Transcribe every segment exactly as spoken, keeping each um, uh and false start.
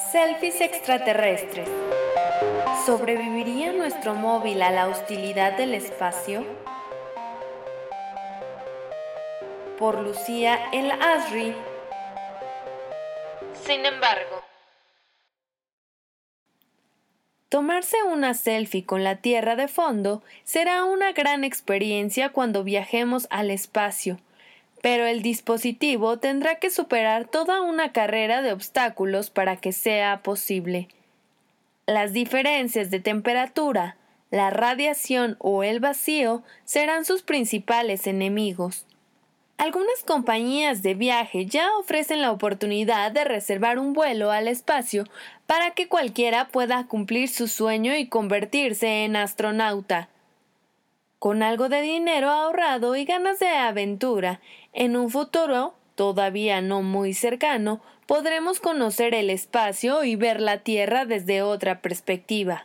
Selfies extraterrestres. ¿Sobreviviría nuestro móvil a la hostilidad del espacio? Por Lucía El Asri. Sin embargo, tomarse una selfie con la Tierra de fondo será una gran experiencia cuando viajemos al espacio, pero el dispositivo tendrá que superar toda una carrera de obstáculos para que sea posible. Las diferencias de temperatura, la radiación o el vacío serán sus principales enemigos. Algunas compañías de viaje ya ofrecen la oportunidad de reservar un vuelo al espacio para que cualquiera pueda cumplir su sueño y convertirse en astronauta. Con algo de dinero ahorrado y ganas de aventura, en un futuro, todavía no muy cercano, podremos conocer el espacio y ver la Tierra desde otra perspectiva.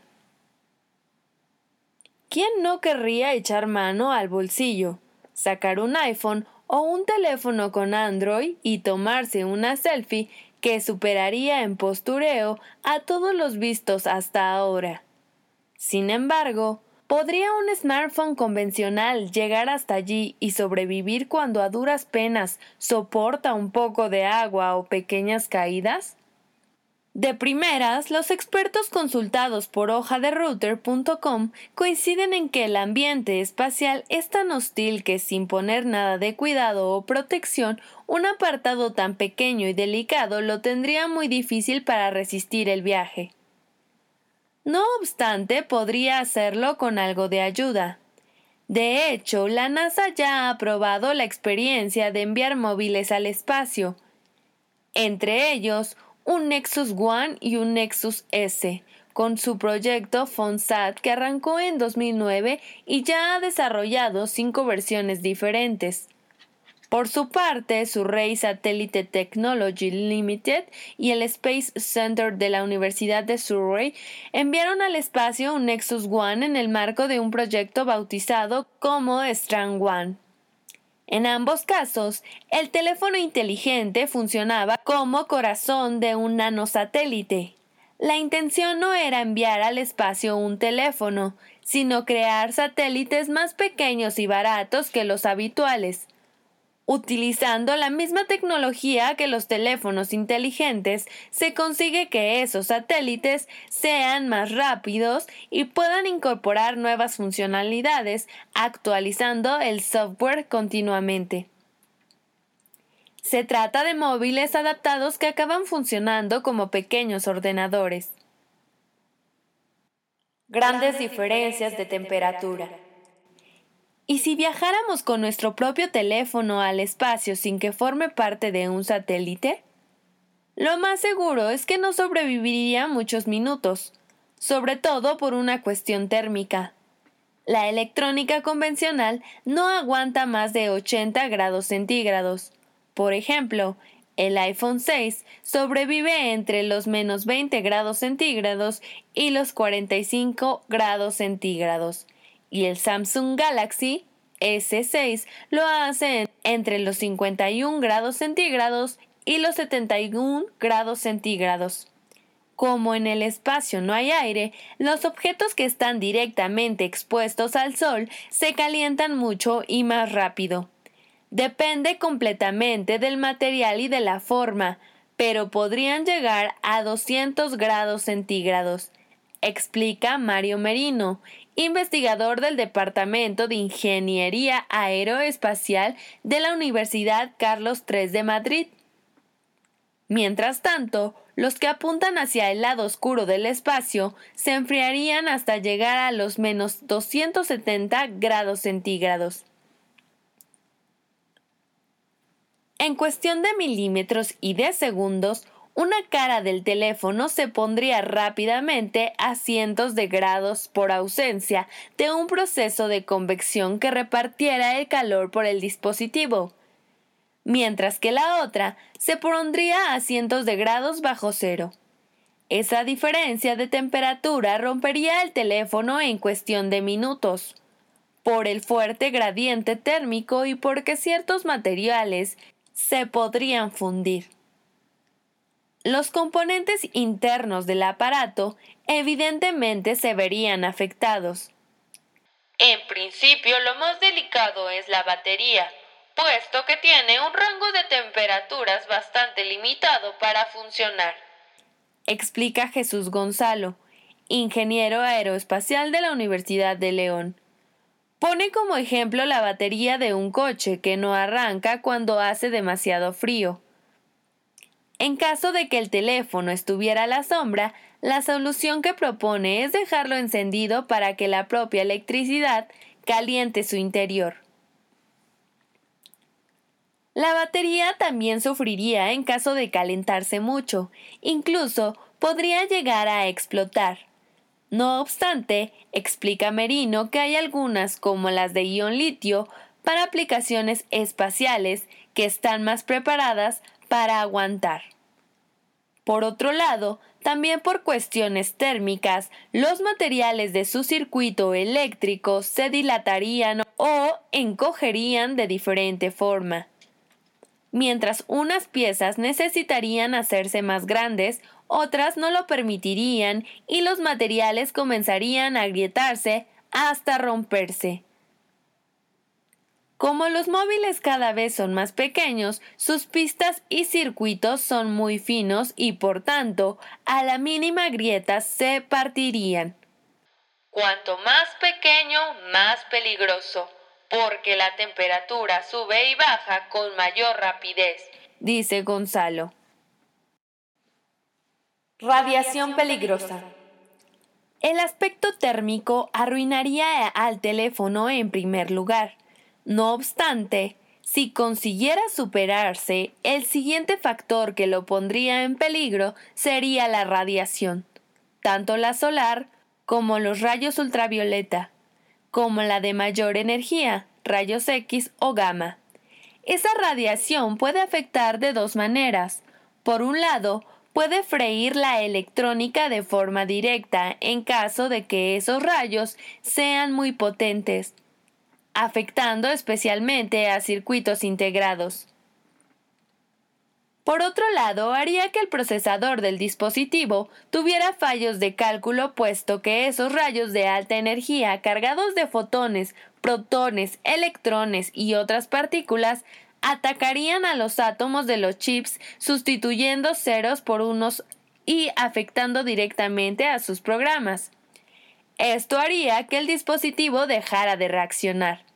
¿Quién no querría echar mano al bolsillo, sacar un iPhone o un teléfono con Android y tomarse una selfie que superaría en postureo a todos los vistos hasta ahora? Sin embargo, ¿podría un smartphone convencional llegar hasta allí y sobrevivir cuando a duras penas soporta un poco de agua o pequeñas caídas? De primeras, los expertos consultados por hoja de ruter punto com coinciden en que el ambiente espacial es tan hostil que, sin poner nada de cuidado o protección, un apartado tan pequeño y delicado lo tendría muy difícil para resistir el viaje. No obstante, podría hacerlo con algo de ayuda. De hecho, la NASA ya ha aprobado la experiencia de enviar móviles al espacio, entre ellos un Nexus One y un Nexus S, con su proyecto FONSAT que arrancó en dos mil nueve y ya ha desarrollado cinco versiones diferentes. Por su parte, Surrey Satellite Technology Limited y el Space Center de la Universidad de Surrey enviaron al espacio un Nexus One en el marco de un proyecto bautizado como Strand One. En ambos casos, el teléfono inteligente funcionaba como corazón de un nanosatélite. La intención no era enviar al espacio un teléfono, sino crear satélites más pequeños y baratos que los habituales. Utilizando la misma tecnología que los teléfonos inteligentes, se consigue que esos satélites sean más rápidos y puedan incorporar nuevas funcionalidades, actualizando el software continuamente. Se trata de móviles adaptados que acaban funcionando como pequeños ordenadores. Grandes diferencias de temperatura. ¿Y si viajáramos con nuestro propio teléfono al espacio sin que forme parte de un satélite? Lo más seguro es que no sobreviviría muchos minutos, sobre todo por una cuestión térmica. La electrónica convencional no aguanta más de ochenta grados centígrados. Por ejemplo, el iPhone seis sobrevive entre los menos veinte grados centígrados y los cuarenta y cinco grados centígrados. Y el Samsung Galaxy ese seis lo hace entre los cincuenta y un grados centígrados y los setenta y un grados centígrados. Como en el espacio no hay aire, los objetos que están directamente expuestos al sol se calientan mucho y más rápido. Depende completamente del material y de la forma, pero podrían llegar a doscientos grados centígrados, explica Mario Merino, investigador del Departamento de Ingeniería Aeroespacial de la Universidad Carlos tercero de Madrid. Mientras tanto, los que apuntan hacia el lado oscuro del espacio se enfriarían hasta llegar a los menos doscientos setenta grados centígrados. En cuestión de milímetros y de segundos, una cara del teléfono se pondría rápidamente a cientos de grados por ausencia de un proceso de convección que repartiera el calor por el dispositivo, mientras que la otra se pondría a cientos de grados bajo cero. Esa diferencia de temperatura rompería el teléfono en cuestión de minutos, por el fuerte gradiente térmico y porque ciertos materiales se podrían fundir. los componentes internos del aparato evidentemente se verían afectados. En principio, lo más delicado es la batería, puesto que tiene un rango de temperaturas bastante limitado para funcionar, explica Jesús Gonzalo, ingeniero aeroespacial de la Universidad de León. Pone como ejemplo la batería de un coche que no arranca cuando hace demasiado frío. En caso de que el teléfono estuviera a la sombra, la solución que propone es dejarlo encendido para que la propia electricidad caliente su interior. La batería también sufriría en caso de calentarse mucho, incluso podría llegar a explotar. No obstante, explica Merino que hay algunas, como las de ion litio, para aplicaciones espaciales que están más preparadas para aguantar. Por otro lado, también por cuestiones térmicas, los materiales de su circuito eléctrico se dilatarían o encogerían de diferente forma. Mientras unas piezas necesitarían hacerse más grandes, otras no lo permitirían y los materiales comenzarían a agrietarse hasta romperse. Como los móviles cada vez son más pequeños, sus pistas y circuitos son muy finos y por tanto, a la mínima grieta se partirían. Cuanto más pequeño, más peligroso, porque la temperatura sube y baja con mayor rapidez, dice Gonzalo. Radiación peligrosa. El aspecto térmico arruinaría al teléfono en primer lugar. No obstante, si consiguiera superarse, el siguiente factor que lo pondría en peligro sería la radiación, tanto la solar como los rayos ultravioleta, como la de mayor energía, rayos X o gamma. Esa radiación puede afectar de dos maneras. Por un lado, puede freír la electrónica de forma directa en caso de que esos rayos sean muy potentes, afectando especialmente a circuitos integrados. Por otro lado, haría que el procesador del dispositivo tuviera fallos de cálculo, puesto que esos rayos de alta energía cargados de fotones, protones, electrones y otras partículas atacarían a los átomos de los chips, sustituyendo ceros por unos y afectando directamente a sus programas. Esto haría que el dispositivo dejara de reaccionar.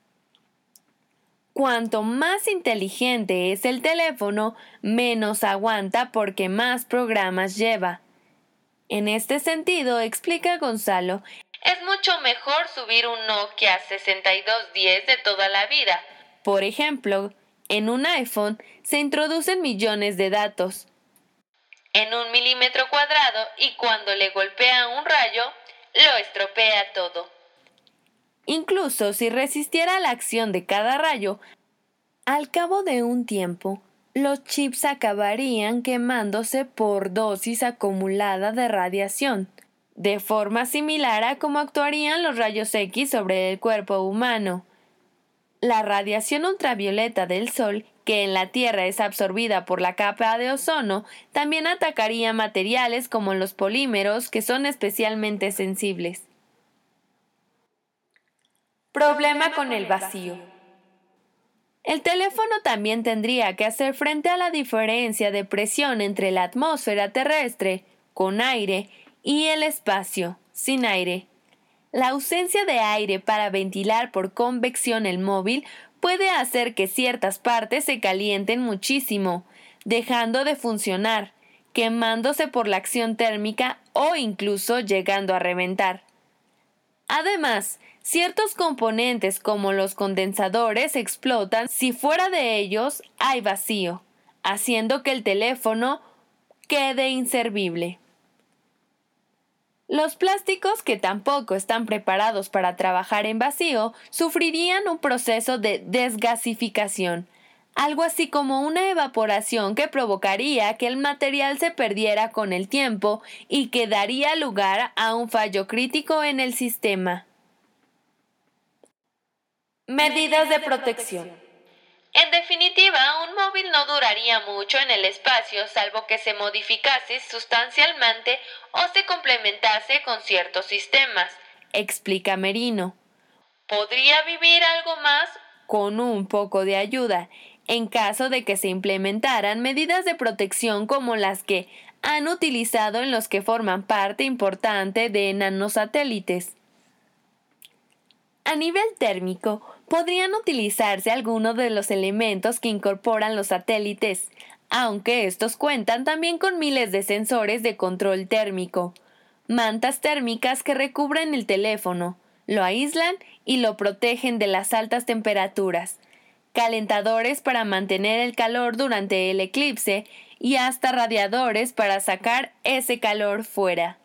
Cuanto más inteligente es el teléfono, menos aguanta porque más programas lleva. En este sentido, explica Gonzalo, es mucho mejor subir un Nokia sesenta y dos diez de toda la vida. Por ejemplo, en un iPhone se introducen millones de datos en un milímetro cuadrado y cuando le golpea un rayo, lo estropea todo. Incluso si resistiera la acción de cada rayo, al cabo de un tiempo, los chips acabarían quemándose por dosis acumulada de radiación, de forma similar a cómo actuarían los rayos X sobre el cuerpo humano. La radiación ultravioleta del Sol, que en la Tierra es absorbida por la capa de ozono, también atacaría materiales como los polímeros, que son especialmente sensibles. Problema con el vacío. El teléfono también tendría que hacer frente a la diferencia de presión entre la atmósfera terrestre, con aire, y el espacio, sin aire. La ausencia de aire para ventilar por convección el móvil puede hacer que ciertas partes se calienten muchísimo, dejando de funcionar, quemándose por la acción térmica o incluso llegando a reventar. Además, ciertos componentes como los condensadores explotan si fuera de ellos hay vacío, haciendo que el teléfono quede inservible. Los plásticos, que tampoco están preparados para trabajar en vacío, sufrirían un proceso de desgasificación, algo así como una evaporación que provocaría que el material se perdiera con el tiempo y que daría lugar a un fallo crítico en el sistema. Medidas de protección. En definitiva, un móvil no duraría mucho en el espacio salvo que se modificase sustancialmente o se complementase con ciertos sistemas, explica Merino. Podría vivir algo más con un poco de ayuda, en caso de que se implementaran medidas de protección como las que han utilizado en los que forman parte importante de nanosatélites. A nivel térmico, podrían utilizarse algunos de los elementos que incorporan los satélites, aunque estos cuentan también con miles de sensores de control térmico, mantas térmicas que recubren el teléfono, lo aíslan y lo protegen de las altas temperaturas, calentadores para mantener el calor durante el eclipse y hasta radiadores para sacar ese calor fuera.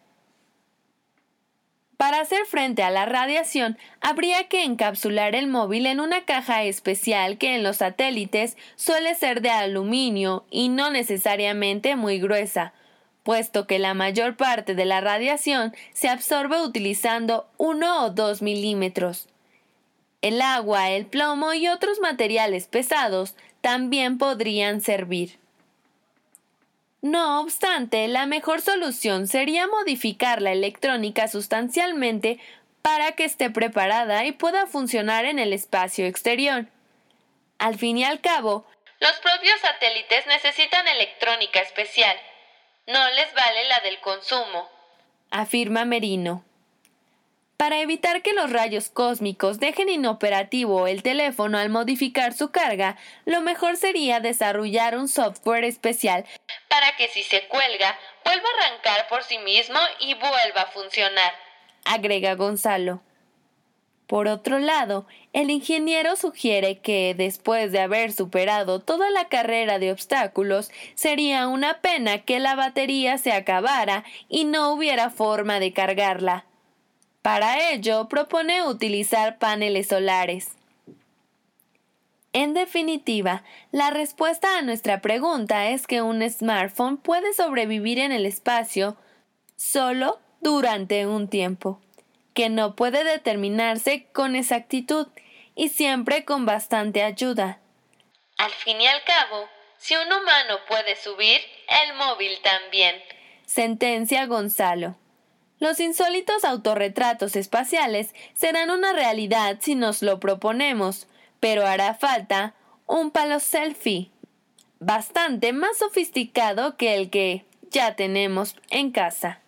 Para hacer frente a la radiación, habría que encapsular el móvil en una caja especial que en los satélites suele ser de aluminio y no necesariamente muy gruesa, puesto que la mayor parte de la radiación se absorbe utilizando uno o dos milímetros. El agua, el plomo y otros materiales pesados también podrían servir. No obstante, la mejor solución sería modificar la electrónica sustancialmente para que esté preparada y pueda funcionar en el espacio exterior. Al fin y al cabo, los propios satélites necesitan electrónica especial. No les vale la del consumo, afirma Merino. Para evitar que los rayos cósmicos dejen inoperativo el teléfono al modificar su carga, lo mejor sería desarrollar un software especial para que si se cuelga, vuelva a arrancar por sí mismo y vuelva a funcionar, agrega Gonzalo. Por otro lado, el ingeniero sugiere que, después de haber superado toda la carrera de obstáculos, sería una pena que la batería se acabara y no hubiera forma de cargarla. Para ello, propone utilizar paneles solares. En definitiva, la respuesta a nuestra pregunta es que un smartphone puede sobrevivir en el espacio solo durante un tiempo, que no puede determinarse con exactitud y siempre con bastante ayuda. Al fin y al cabo, si un humano puede subir, el móvil también, sentencia Gonzalo. Los insólitos autorretratos espaciales serán una realidad si nos lo proponemos, pero hará falta un palo selfie, bastante más sofisticado que el que ya tenemos en casa.